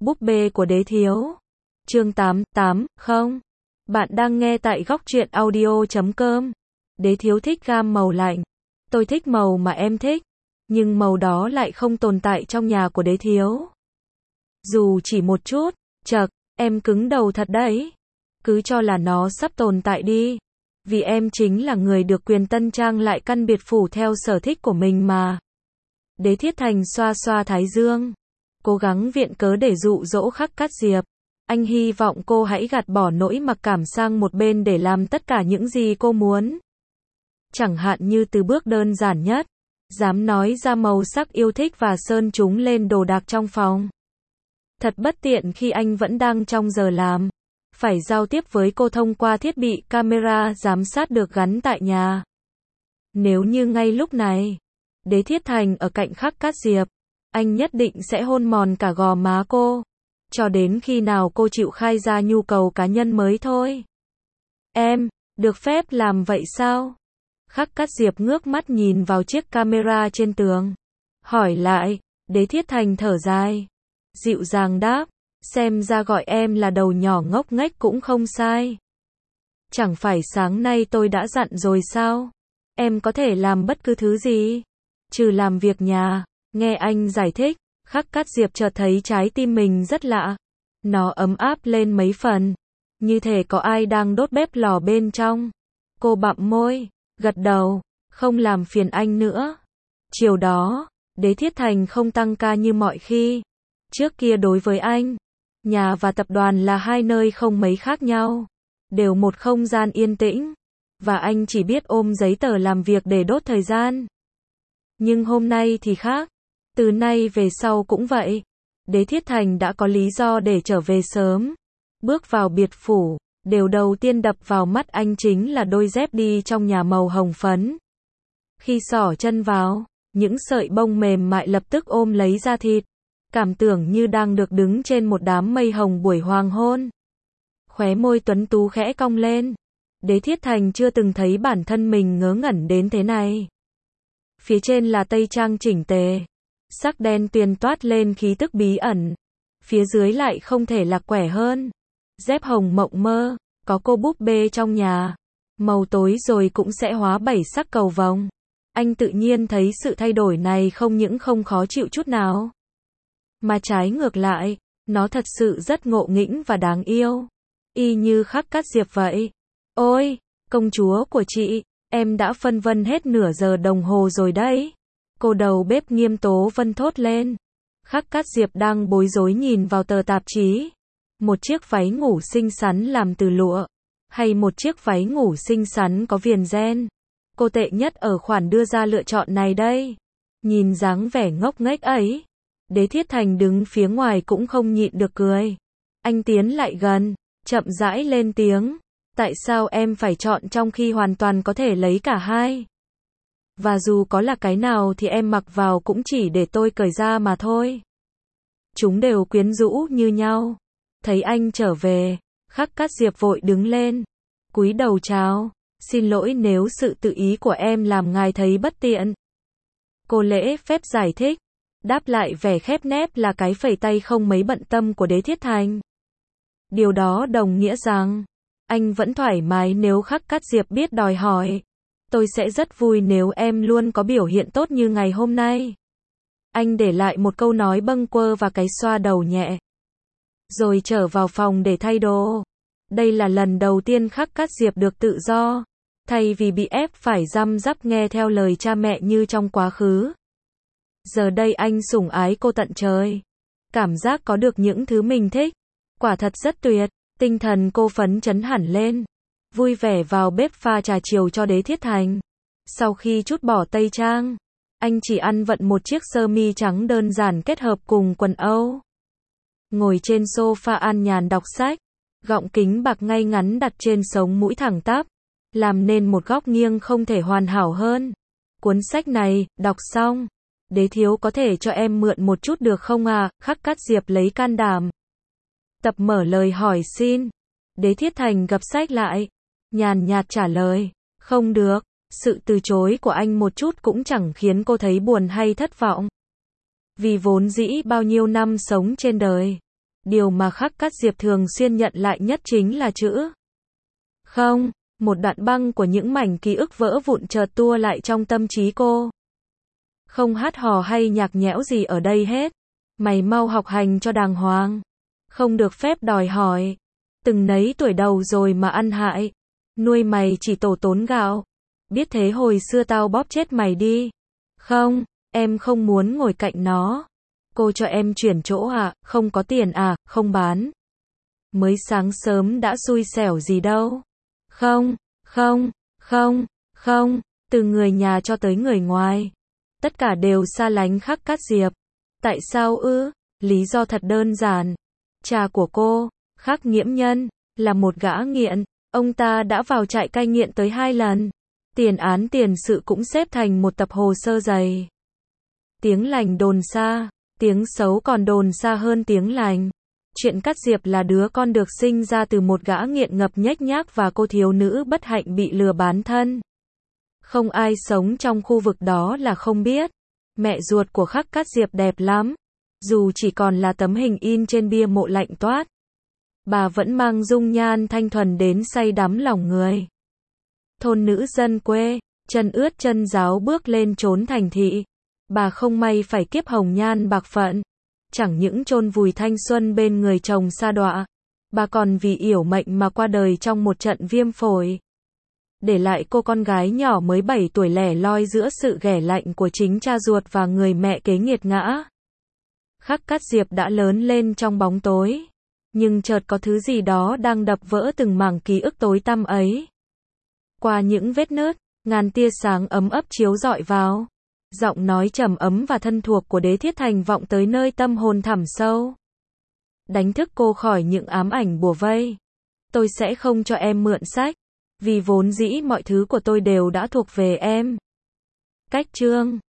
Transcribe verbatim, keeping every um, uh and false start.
Búp bê của đế thiếu. Chương tám, tám, không. Bạn đang nghe tại góc truyện audio chấm com. Đế thiếu thích gam màu lạnh. Tôi thích màu mà em thích. Nhưng màu đó lại không tồn tại trong nhà của đế thiếu. Dù chỉ một chút, chậc, em cứng đầu thật đấy. Cứ cho là nó sắp tồn tại đi. Vì em chính là người được quyền tân trang lại căn biệt phủ theo sở thích của mình mà. Đế Thiết Thành xoa xoa thái dương. Cố gắng viện cớ để dụ dỗ Khắc Cát Diệp. Anh hy vọng cô hãy gạt bỏ nỗi mặc cảm sang một bên để làm tất cả những gì cô muốn. Chẳng hạn như từ bước đơn giản nhất. Dám nói ra màu sắc yêu thích và sơn chúng lên đồ đạc trong phòng. Thật bất tiện khi anh vẫn đang trong giờ làm. Phải giao tiếp với cô thông qua thiết bị camera giám sát được gắn tại nhà. Nếu như ngay lúc này, Đế Thiết Thành ở cạnh Khắc Cát Diệp, anh nhất định sẽ hôn mòn cả gò má cô. Cho đến khi nào cô chịu khai ra nhu cầu cá nhân mới thôi. Em, được phép làm vậy sao? Khắc Cát Diệp ngước mắt nhìn vào chiếc camera trên tường. Hỏi lại, Đế Thiết Thành thở dài. Dịu dàng đáp, xem ra gọi em là đầu nhỏ ngốc nghếch cũng không sai. Chẳng phải sáng nay tôi đã dặn rồi sao? Em có thể làm bất cứ thứ gì, trừ làm việc nhà. Nghe anh giải thích, Khắc Cát Diệp chợt thấy trái tim mình rất lạ. Nó ấm áp lên mấy phần. Như thể có ai đang đốt bếp lò bên trong. Cô bặm môi, gật đầu, không làm phiền anh nữa. Chiều đó, Đế Thiết Thành không tăng ca như mọi khi. Trước kia đối với anh, nhà và tập đoàn là hai nơi không mấy khác nhau. Đều một không gian yên tĩnh. Và anh chỉ biết ôm giấy tờ làm việc để đốt thời gian. Nhưng hôm nay thì khác. Từ nay về sau cũng vậy. Đế Thiết Thành đã có lý do để trở về sớm. Bước vào biệt phủ, điều đầu tiên đập vào mắt anh chính là đôi dép đi trong nhà màu hồng phấn. Khi xỏ chân vào, những sợi bông mềm mại lập tức ôm lấy da thịt. Cảm tưởng như đang được đứng trên một đám mây hồng buổi hoàng hôn. Khóe môi tuấn tú khẽ cong lên. Đế Thiết Thành chưa từng thấy bản thân mình ngớ ngẩn đến thế này. Phía trên là tây trang chỉnh tề. Sắc đen tuyền toát lên khí tức bí ẩn. Phía dưới lại không thể lạc quẻ hơn. Dép hồng mộng mơ, có cô búp bê trong nhà. Màu tối rồi cũng sẽ hóa bảy sắc cầu vồng. Anh tự nhiên thấy sự thay đổi này không những không khó chịu chút nào. Mà trái ngược lại, nó thật sự rất ngộ nghĩnh và đáng yêu. Y như Khắc Cát Diệp vậy. Ôi, công chúa của chị, em đã phân vân hết nửa giờ đồng hồ rồi đấy. Cô đầu bếp Nghiêm Tố Vân thốt lên. Khắc Cát Diệp đang bối rối nhìn vào tờ tạp chí. Một chiếc váy ngủ xinh xắn làm từ lụa. Hay một chiếc váy ngủ xinh xắn có viền ren. Cô tệ nhất ở khoản đưa ra lựa chọn này đây. Nhìn dáng vẻ ngốc nghếch ấy. Đế Thiết Thành đứng phía ngoài cũng không nhịn được cười. Anh tiến lại gần, chậm rãi lên tiếng. Tại sao em phải chọn trong khi hoàn toàn có thể lấy cả hai? Và dù có là cái nào thì em mặc vào cũng chỉ để tôi cởi ra mà thôi. Chúng đều quyến rũ như nhau. Thấy anh trở về, Khắc Cát Diệp vội đứng lên. Cúi đầu chào. Xin lỗi nếu sự tự ý của em làm ngài thấy bất tiện. Cô lễ phép giải thích. Đáp lại vẻ khép nép là cái phẩy tay không mấy bận tâm của Đế Thiết Thành. Điều đó đồng nghĩa rằng, anh vẫn thoải mái nếu Khắc Cát Diệp biết đòi hỏi. Tôi sẽ rất vui nếu em luôn có biểu hiện tốt như ngày hôm nay. Anh để lại một câu nói bâng quơ và cái xoa đầu nhẹ. Rồi trở vào phòng để thay đồ. Đây là lần đầu tiên Khắc Cát Diệp được tự do. Thay vì bị ép phải răm rắp nghe theo lời cha mẹ như trong quá khứ. Giờ đây anh sủng ái cô tận trời. Cảm giác có được những thứ mình thích. Quả thật rất tuyệt. Tinh thần cô phấn chấn hẳn lên. Vui vẻ vào bếp pha trà chiều cho Đế Thiết Thành. Sau khi trút bỏ tây trang, anh chỉ ăn vận một chiếc sơ mi trắng đơn giản kết hợp cùng quần Âu. Ngồi trên sofa an nhàn đọc sách. Gọng kính bạc ngay ngắn đặt trên sống mũi thẳng tắp. Làm nên một góc nghiêng không thể hoàn hảo hơn. Cuốn sách này, đọc xong. Đế thiếu có thể cho em mượn một chút được không à? Khắc Cát Diệp lấy can đảm. Tập mở lời hỏi xin. Đế Thiết Thành gập sách lại. Nhàn nhạt trả lời. Không được. Sự từ chối của anh một chút cũng chẳng khiến cô thấy buồn hay thất vọng. Vì vốn dĩ bao nhiêu năm sống trên đời. Điều mà Khắc Cát Diệp thường xuyên nhận lại nhất chính là chữ không. Một đoạn băng của những mảnh ký ức vỡ vụn chợt tua lại trong tâm trí cô. Không hát hò hay nhạc nhẽo gì ở đây hết. Mày mau học hành cho đàng hoàng. Không được phép đòi hỏi. Từng nấy tuổi đầu rồi mà ăn hại. Nuôi mày chỉ tổ tốn gạo. Biết thế hồi xưa tao bóp chết mày đi. Không, em không muốn ngồi cạnh nó. Cô cho em chuyển chỗ à, không có tiền à, không bán. Mới sáng sớm đã xui xẻo gì đâu. Không, không, không, không, từ người nhà cho tới người ngoài. Tất cả đều xa lánh Khắc Cát Diệp. Tại sao ư? Lý do thật đơn giản. Cha của cô, Khắc Nghiễm Nhân, là một gã nghiện. Ông ta đã vào trại cai nghiện tới hai lần. Tiền án tiền sự cũng xếp thành một tập hồ sơ dày. Tiếng lành đồn xa, tiếng xấu còn đồn xa hơn tiếng lành. Chuyện Cát Diệp là đứa con được sinh ra từ một gã nghiện ngập nhếch nhác và cô thiếu nữ bất hạnh bị lừa bán thân. Không ai sống trong khu vực đó là không biết. Mẹ ruột của Khắc Cát Diệp đẹp lắm. Dù chỉ còn là tấm hình in trên bia mộ lạnh toát. Bà vẫn mang dung nhan thanh thuần đến say đắm lòng người. Thôn nữ dân quê, chân ướt chân ráo bước lên trốn thành thị. Bà không may phải kiếp hồng nhan bạc phận. Chẳng những chôn vùi thanh xuân bên người chồng sa đọa. Bà còn vì yểu mệnh mà qua đời trong một trận viêm phổi. Để lại cô con gái nhỏ mới bảy tuổi lẻ loi giữa sự ghẻ lạnh của chính cha ruột và người mẹ kế nghiệt ngã. Khắc Cát Diệp đã lớn lên trong bóng tối. Nhưng chợt có thứ gì đó đang đập vỡ từng mảng ký ức tối tăm ấy. Qua những vết nứt, ngàn tia sáng ấm ấp chiếu rọi vào. Giọng nói trầm ấm và thân thuộc của Đế Thiết Thành vọng tới nơi tâm hồn thẳm sâu. Đánh thức cô khỏi những ám ảnh bủa vây. Tôi sẽ không cho em mượn sách. Vì vốn dĩ mọi thứ của tôi đều đã thuộc về em. Cách chương